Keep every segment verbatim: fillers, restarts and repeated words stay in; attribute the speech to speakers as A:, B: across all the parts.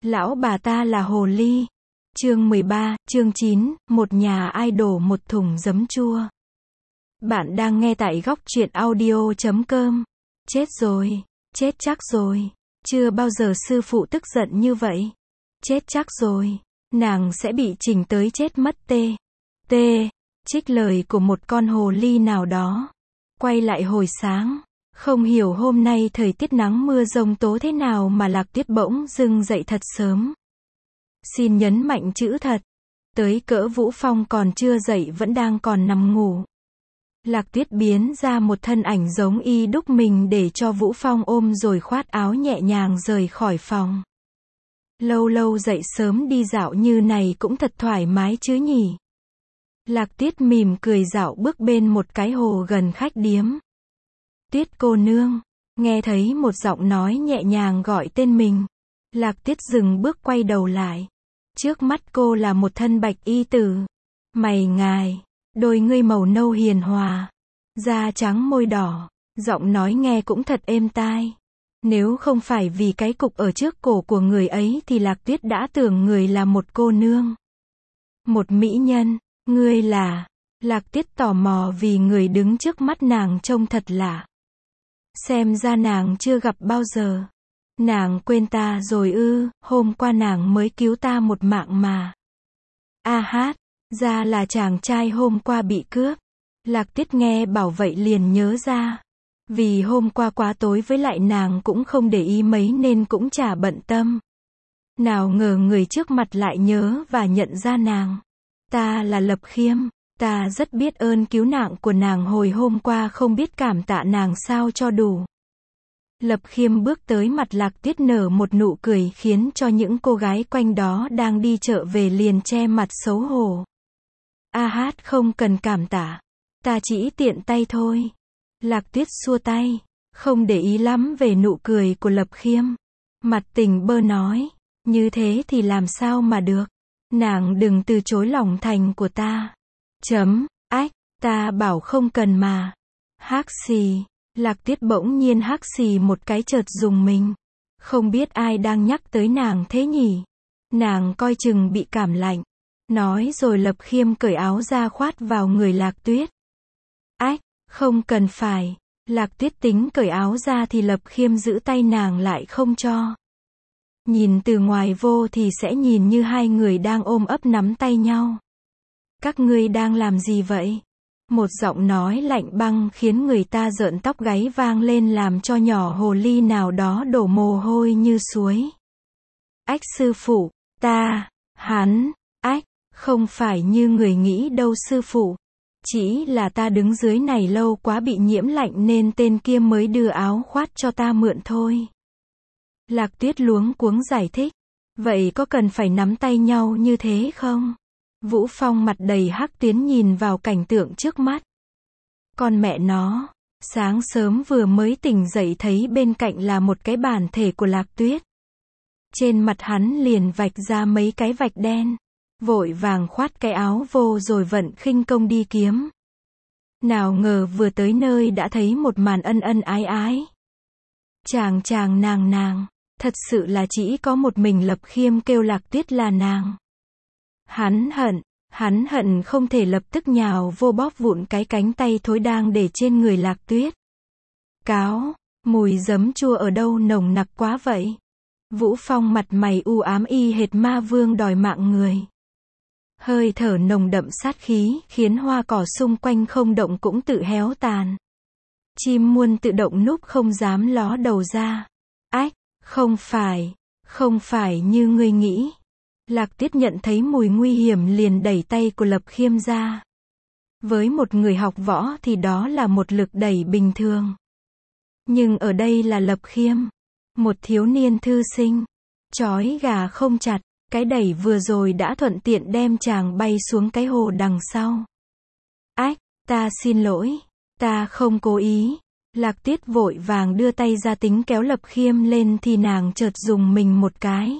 A: Lão bà ta là hồ ly. Chương mười ba, chương chín, một nhà idol một thùng giấm chua. Bạn đang nghe tại góc truyện audio chấm com. Chết rồi, chết chắc rồi. Chưa bao giờ sư phụ tức giận như vậy. Chết chắc rồi, nàng sẽ bị chỉnh tới chết mất tê. Tê, trích lời của một con hồ ly nào đó. Quay lại hồi sáng, không hiểu hôm nay thời tiết nắng mưa giông tố thế nào mà Lạc Tuyết bỗng dưng dậy thật sớm. Xin nhấn mạnh chữ thật. Tới cỡ Vũ Phong còn chưa dậy vẫn đang còn nằm ngủ. Lạc Tuyết biến ra một thân ảnh giống y đúc mình để cho Vũ Phong ôm rồi khoát áo nhẹ nhàng rời khỏi phòng. Lâu lâu dậy sớm đi dạo như này cũng thật thoải mái chứ nhỉ. Lạc Tuyết mỉm cười dạo bước bên một cái hồ gần khách điếm. Tuyết cô nương, nghe thấy một giọng nói nhẹ nhàng gọi tên mình. Lạc Tuyết dừng bước quay đầu lại. Trước mắt cô là một thân bạch y tử. Mày ngài, đôi ngươi màu nâu hiền hòa, da trắng môi đỏ, giọng nói nghe cũng thật êm tai. Nếu không phải vì cái cục ở trước cổ của người ấy thì Lạc Tuyết đã tưởng người là một cô nương. Một mỹ nhân, ngươi là... Lạc Tuyết tò mò vì người đứng trước mắt nàng trông thật lạ. Xem ra nàng chưa gặp bao giờ. Nàng quên ta rồi ư, hôm qua nàng mới cứu ta một mạng mà. A hát, ra là chàng trai hôm qua bị cướp. Lạc Tuyết nghe bảo vậy liền nhớ ra. Vì hôm qua quá tối với lại nàng cũng không để ý mấy nên cũng chả bận tâm. Nào ngờ người trước mặt lại nhớ và nhận ra nàng. Ta là Lập Khiêm, ta rất biết ơn cứu nạn của nàng hồi hôm qua, không biết cảm tạ nàng sao cho đủ. Lập Khiêm bước tới mặt Lạc Tuyết nở một nụ cười khiến cho những cô gái quanh đó đang đi chợ về liền che mặt xấu hổ. A hát không cần cảm tạ, ta chỉ tiện tay thôi. Lạc Tuyết xua tay, không để ý lắm về nụ cười của Lập Khiêm. Mặt tỉnh bơ nói, như thế thì làm sao mà được. Nàng đừng từ chối lòng thành của ta. Chấm, ách, ta bảo không cần mà. Hắc xì. Lạc Tuyết bỗng nhiên hắc xì một cái chợt dùng mình. Không biết ai đang nhắc tới nàng thế nhỉ. Nàng coi chừng bị cảm lạnh. Nói rồi Lập Khiêm cởi áo ra khoát vào người Lạc Tuyết. Ách, không cần phải. Lạc Tuyết tính cởi áo ra thì Lập Khiêm giữ tay nàng lại không cho. Nhìn từ ngoài vô thì sẽ nhìn như hai người đang ôm ấp nắm tay nhau. Các ngươi đang làm gì vậy? Một giọng nói lạnh băng khiến người ta rợn tóc gáy vang lên làm cho nhỏ hồ ly nào đó đổ mồ hôi như suối. Ách sư phụ, ta, hắn, ách, không phải như người nghĩ đâu sư phụ. Chỉ là ta đứng dưới này lâu quá bị nhiễm lạnh nên tên kia mới đưa áo khoát cho ta mượn thôi. Lạc Tuyết luống cuống giải thích. Vậy có cần phải nắm tay nhau như thế không? Vũ Phong mặt đầy hắc tuyến nhìn vào cảnh tượng trước mắt. Con mẹ nó, sáng sớm vừa mới tỉnh dậy thấy bên cạnh là một cái bản thể của Lạc Tuyết. Trên mặt hắn liền vạch ra mấy cái vạch đen. Vội vàng khoát cái áo vô rồi vận khinh công đi kiếm. Nào ngờ vừa tới nơi đã thấy một màn ân ân ái ái. Chàng chàng nàng nàng, thật sự là chỉ có một mình Lập Khiêm kêu Lạc Tuyết là nàng. Hắn hận, hắn hận không thể lập tức nhào vô bóp vụn cái cánh tay thối đang để trên người Lạc Tuyết. Cáo, mùi giấm chua ở đâu nồng nặc quá vậy? Vũ Phong mặt mày u ám y hệt ma vương đòi mạng người. Hơi thở nồng đậm sát khí, khiến hoa cỏ xung quanh không động cũng tự héo tàn. Chim muôn tự động núp không dám ló đầu ra. Ách, không phải, không phải như ngươi nghĩ. Lạc Tuyết nhận thấy mùi nguy hiểm liền đẩy tay của Lập Khiêm ra. Với một người học võ thì đó là một lực đẩy bình thường. Nhưng ở đây là Lập Khiêm, một thiếu niên thư sinh, trói gà không chặt. Cái đẩy vừa rồi đã thuận tiện đem chàng bay xuống cái hồ đằng sau. Ách, ta xin lỗi, ta không cố ý. Lạc Tuyết vội vàng đưa tay ra tính kéo Lập Khiêm lên thì nàng chợt dùng mình một cái.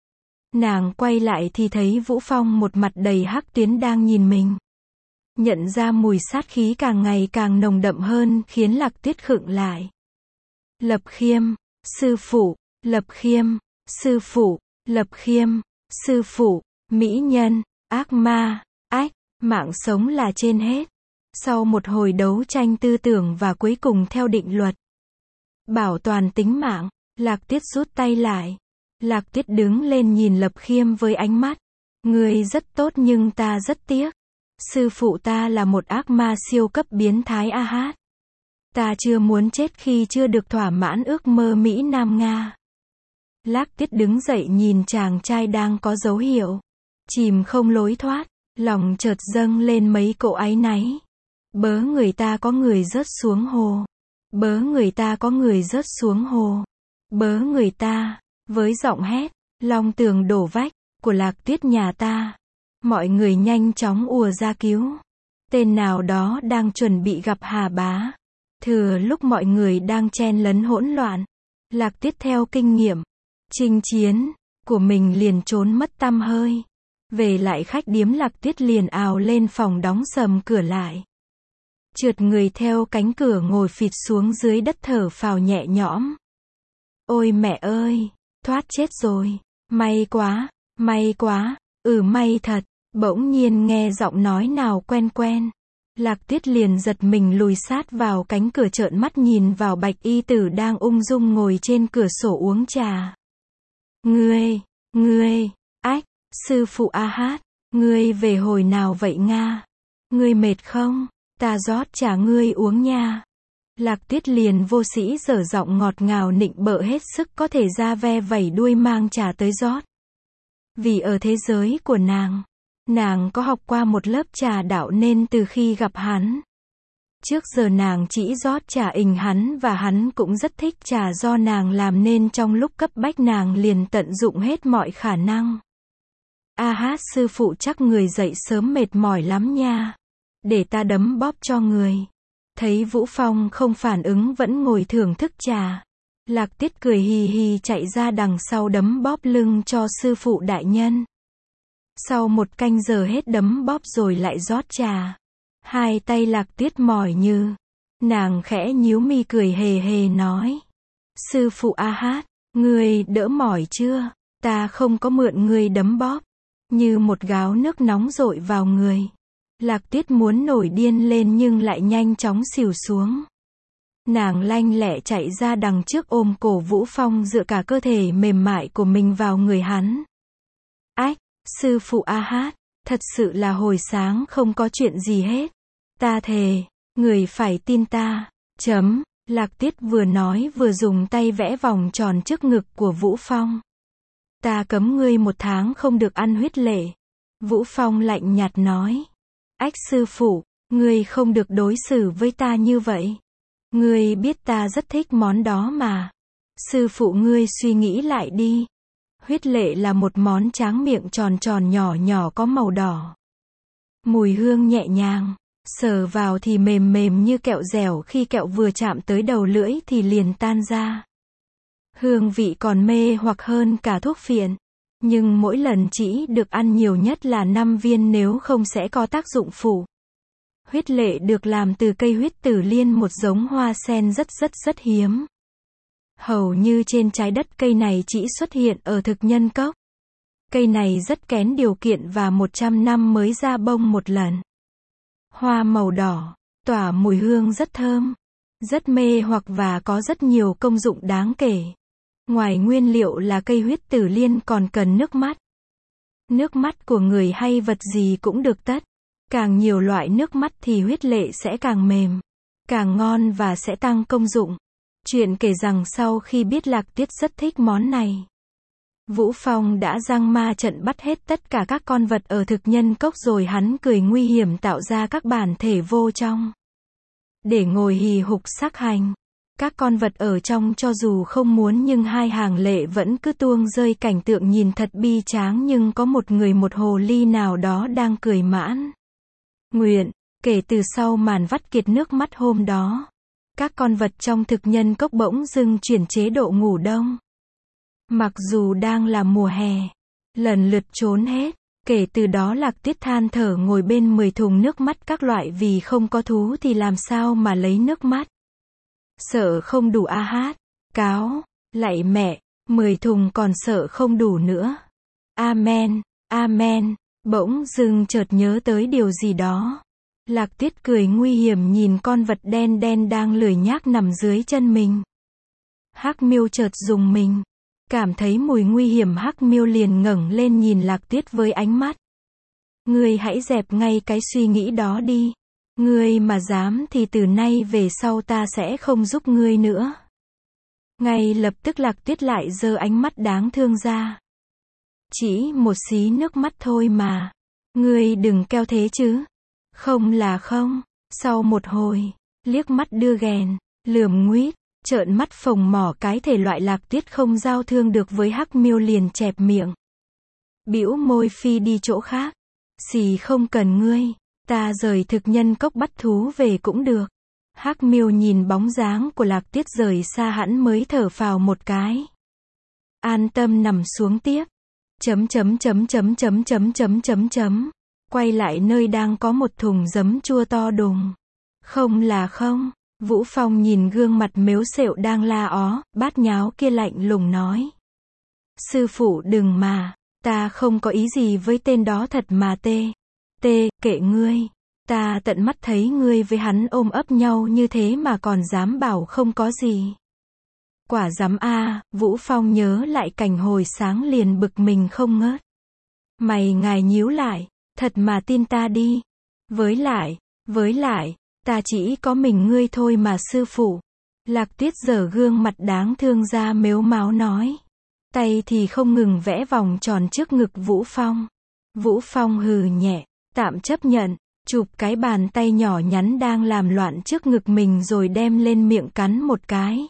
A: Nàng quay lại thì thấy Vũ Phong một mặt đầy hắc tuyến đang nhìn mình. Nhận ra mùi sát khí càng ngày càng nồng đậm hơn khiến Lạc Tuyết khựng lại. Lập Khiêm, sư phụ, Lập Khiêm, sư phụ, Lập Khiêm, sư phụ, mỹ nhân, ác ma, ách, mạng sống là trên hết. Sau một hồi đấu tranh tư tưởng và cuối cùng theo định luật bảo toàn tính mạng, Lạc Tiết rút tay lại. Lạc Tiết đứng lên nhìn Lập Khiêm với ánh mắt. Ngươi rất tốt nhưng ta rất tiếc. Sư phụ ta là một ác ma siêu cấp biến thái a hát. Ta chưa muốn chết khi chưa được thỏa mãn ước mơ Mỹ Nam Nga. Lạc Tiết đứng dậy nhìn chàng trai đang có dấu hiệu chìm không lối thoát, lòng chợt dâng lên mấy cỗ áy náy. Bớ người ta có người rớt xuống hồ. Bớ người ta có người rớt xuống hồ. Bớ người ta, với giọng hét, long tường đổ vách, của Lạc Tiết nhà ta. Mọi người nhanh chóng ùa ra cứu. Tên nào đó đang chuẩn bị gặp Hà Bá. Thừa lúc mọi người đang chen lấn hỗn loạn, Lạc Tiết theo kinh nghiệm chinh chiến của mình liền trốn mất tăm hơi. Về lại khách điếm, Lạc Tiết liền ào lên phòng đóng sầm cửa lại. Trượt người theo cánh cửa ngồi phịt xuống dưới đất thở phào nhẹ nhõm. Ôi mẹ ơi, thoát chết rồi. May quá, may quá, ừ may thật. Bỗng nhiên nghe giọng nói nào quen quen. Lạc Tiết liền giật mình lùi sát vào cánh cửa, trợn mắt nhìn vào Bạch y tử đang ung dung ngồi trên cửa sổ uống trà. Ngươi, ngươi, ách, sư phụ a hát, ngươi về hồi nào vậy Nga? Ngươi mệt không? Ta rót trà ngươi uống nha. Lạc Tiết liền vô sĩ dở giọng ngọt ngào nịnh bợ hết sức có thể ra, ve vẩy đuôi mang trà tới rót. Vì ở thế giới của nàng, nàng có học qua một lớp trà đạo nên từ khi gặp hắn, trước giờ nàng chỉ rót trà ình hắn và hắn cũng rất thích trà do nàng làm nên trong lúc cấp bách nàng liền tận dụng hết mọi khả năng. A hát sư phụ chắc người dậy sớm mệt mỏi lắm nha. Để ta đấm bóp cho người. Thấy Vũ Phong không phản ứng vẫn ngồi thưởng thức trà. Lạc Tiết cười hì hì chạy ra đằng sau đấm bóp lưng cho sư phụ đại nhân. Sau một canh giờ hết đấm bóp rồi lại rót trà. Hai tay Lạc Tiết mỏi như. Nàng khẽ nhíu mi cười hề hề nói. Sư phụ a hát, ngươi đỡ mỏi chưa? Ta không có mượn ngươi đấm bóp. Như một gáo nước nóng dội vào người. Lạc Tiết muốn nổi điên lên nhưng lại nhanh chóng xỉu xuống. Nàng lanh lẹ chạy ra đằng trước ôm cổ Vũ Phong dựa cả cơ thể mềm mại của mình vào người hắn. Ách, sư phụ a hát, thật sự là hồi sáng không có chuyện gì hết. Ta thề, người phải tin ta. Chấm, Lạc Tiết vừa nói vừa dùng tay vẽ vòng tròn trước ngực của Vũ Phong. Ta cấm ngươi một tháng không được ăn huyết lệ. Vũ Phong lạnh nhạt nói. Ách sư phụ, ngươi không được đối xử với ta như vậy. Ngươi biết ta rất thích món đó mà. Sư phụ ngươi suy nghĩ lại đi. Huyết lệ là một món tráng miệng tròn tròn nhỏ nhỏ có màu đỏ. Mùi hương nhẹ nhàng, sờ vào thì mềm mềm như kẹo dẻo, khi kẹo vừa chạm tới đầu lưỡi thì liền tan ra. Hương vị còn mê hoặc hơn cả thuốc phiện. Nhưng mỗi lần chỉ được ăn nhiều nhất là năm viên, nếu không sẽ có tác dụng phụ. Huyết lệ được làm từ cây huyết tử liên, một giống hoa sen rất rất rất hiếm. Hầu như trên trái đất cây này chỉ xuất hiện ở thực nhân cốc. Cây này rất kén điều kiện và một trăm năm mới ra bông một lần. Hoa màu đỏ, tỏa mùi hương rất thơm, rất mê hoặc và có rất nhiều công dụng đáng kể. Ngoài nguyên liệu là cây huyết tử liên còn cần nước mắt. Nước mắt của người hay vật gì cũng được tất. Càng nhiều loại nước mắt thì huyết lệ sẽ càng mềm, càng ngon và sẽ tăng công dụng. Chuyện kể rằng sau khi biết Lạc Tiết rất thích món này, Vũ Phong đã giang ma trận bắt hết tất cả các con vật ở thực nhân cốc, rồi hắn cười nguy hiểm tạo ra các bản thể vô trong. Để ngồi hì hục xác hành. Các con vật ở trong cho dù không muốn nhưng hai hàng lệ vẫn cứ tuông rơi, cảnh tượng nhìn thật bi tráng, nhưng có một người một hồ ly nào đó đang cười mãn nguyện. Kể từ sau màn vắt kiệt nước mắt hôm đó, các con vật trong thực nhân cốc bỗng dưng chuyển chế độ ngủ đông. Mặc dù đang là mùa hè, lần lượt trốn hết. Kể từ đó Lạc Tiết than thở ngồi bên mười thùng nước mắt các loại, vì không có thú thì làm sao mà lấy nước mắt. Sợ không đủ a hát, cáo, lạy mẹ, Mười thùng còn sợ không đủ nữa. Amen, amen. Bỗng dưng chợt nhớ tới điều gì đó. Lạc Tuyết cười nguy hiểm nhìn con vật đen đen đang lười nhác nằm dưới chân mình. Hắc Miêu chợt rùng mình. Cảm thấy mùi nguy hiểm, Hắc Miêu liền ngẩng lên nhìn Lạc Tuyết với ánh mắt. Ngươi hãy dẹp ngay cái suy nghĩ đó đi. Ngươi mà dám thì từ nay về sau ta sẽ không giúp ngươi nữa. Ngay lập tức Lạc Tuyết lại giơ ánh mắt đáng thương ra. Chỉ một xí nước mắt thôi mà. Ngươi đừng keo thế chứ. Không là không. Sau một hồi, liếc mắt đưa ghèn, lườm nguýt, trợn mắt phồng mỏ cái thể loại Lạc Tuyết không giao thương được với Hắc Miêu liền chẹp miệng. Bĩu môi phi đi chỗ khác. Xì không cần ngươi. Ta rời thực nhân cốc bắt thú về cũng được. Hắc Miêu nhìn bóng dáng của Lạc Tuyết rời xa hẳn mới thở phào một cái. An tâm nằm xuống tiếp. Chấm chấm chấm chấm chấm chấm chấm chấm chấm. Quay lại nơi đang có một thùng giấm chua to đùng. Không là không. Vũ Phong nhìn gương mặt mếu xệu đang la ó, bát nháo kia lạnh lùng nói. Sư phụ đừng mà. Ta không có ý gì với tên đó thật mà tê. Tê, kệ ngươi. Ta tận mắt thấy ngươi với hắn ôm ấp nhau như thế mà còn dám bảo không có gì. Quả dám a. Vũ Phong nhớ lại cảnh hồi sáng liền bực mình không ngớt. Mày ngài nhíu lại, thật mà tin ta đi. Với lại, với lại, ta chỉ có mình ngươi thôi mà sư phụ. Lạc Tuyết giở gương mặt đáng thương ra mếu máo nói. Tay thì không ngừng vẽ vòng tròn trước ngực Vũ Phong. Vũ Phong hừ nhẹ, tạm chấp nhận, chụp cái bàn tay nhỏ nhắn đang làm loạn trước ngực mình rồi đem lên miệng cắn một cái.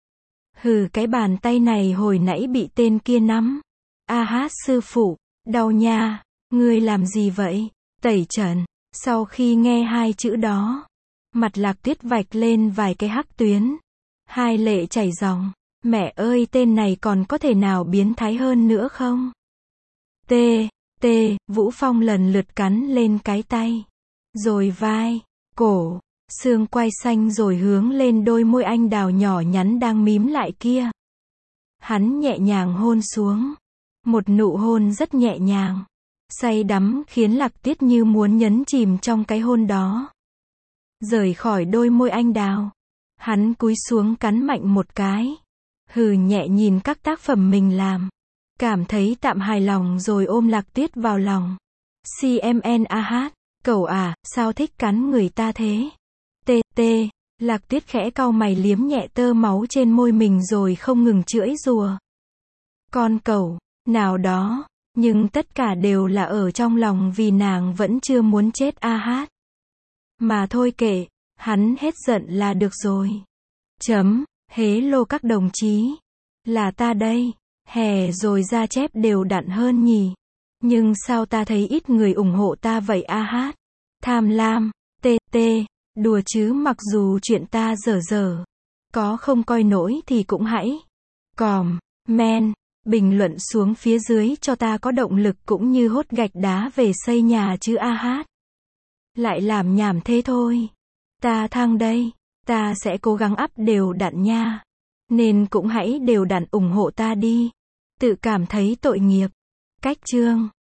A: Hừ, cái bàn tay này hồi nãy bị tên kia nắm. A hát sư phụ, đau nha, ngươi làm gì vậy? Tẩy trần. Sau khi nghe hai chữ đó, mặt Lạc Tuyết vạch lên vài cái hắc tuyến. Hai lệ chảy ròng. Mẹ ơi, tên này còn có thể nào biến thái hơn nữa không? T, T, Vũ Phong lần lượt cắn lên cái tay. Rồi vai, cổ, xương quai xanh rồi hướng lên đôi môi anh đào nhỏ nhắn đang mím lại kia. Hắn nhẹ nhàng hôn xuống. Một nụ hôn rất nhẹ nhàng. Say đắm khiến Lạc Tuyết như muốn nhấn chìm trong cái hôn đó. Rời khỏi đôi môi anh đào. Hắn cúi xuống cắn mạnh một cái. Hừ nhẹ nhìn các tác phẩm mình làm. Cảm thấy tạm hài lòng rồi ôm Lạc Tuyết vào lòng. xê em en a hát, cậu à, sao thích cắn người ta thế? Tê tê, Lạc Tuyết khẽ cau mày liếm nhẹ tơ máu trên môi mình rồi không ngừng chưỡi rùa. Con cậu, nào đó, nhưng tất cả đều là ở trong lòng vì nàng vẫn chưa muốn chết a hát. Mà thôi kệ, hắn hết giận là được rồi. Chấm. Hế lô các đồng chí. Là ta đây. Hè rồi ra chép đều đặn hơn nhỉ. Nhưng sao ta thấy ít người ủng hộ ta vậy a hát? Tham lam. Tê tê. Đùa chứ, mặc dù chuyện ta dở dở. Có không coi nổi thì cũng hãy. Còm. Men. Bình luận xuống phía dưới cho ta có động lực cũng như hốt gạch đá về xây nhà chứ a hát. Lại làm nhảm thế thôi. Ta thăng đây. Ta sẽ cố gắng up đều đặn nha. Nên cũng hãy đều đặn ủng hộ ta đi. Tự cảm thấy tội nghiệp. Cách chương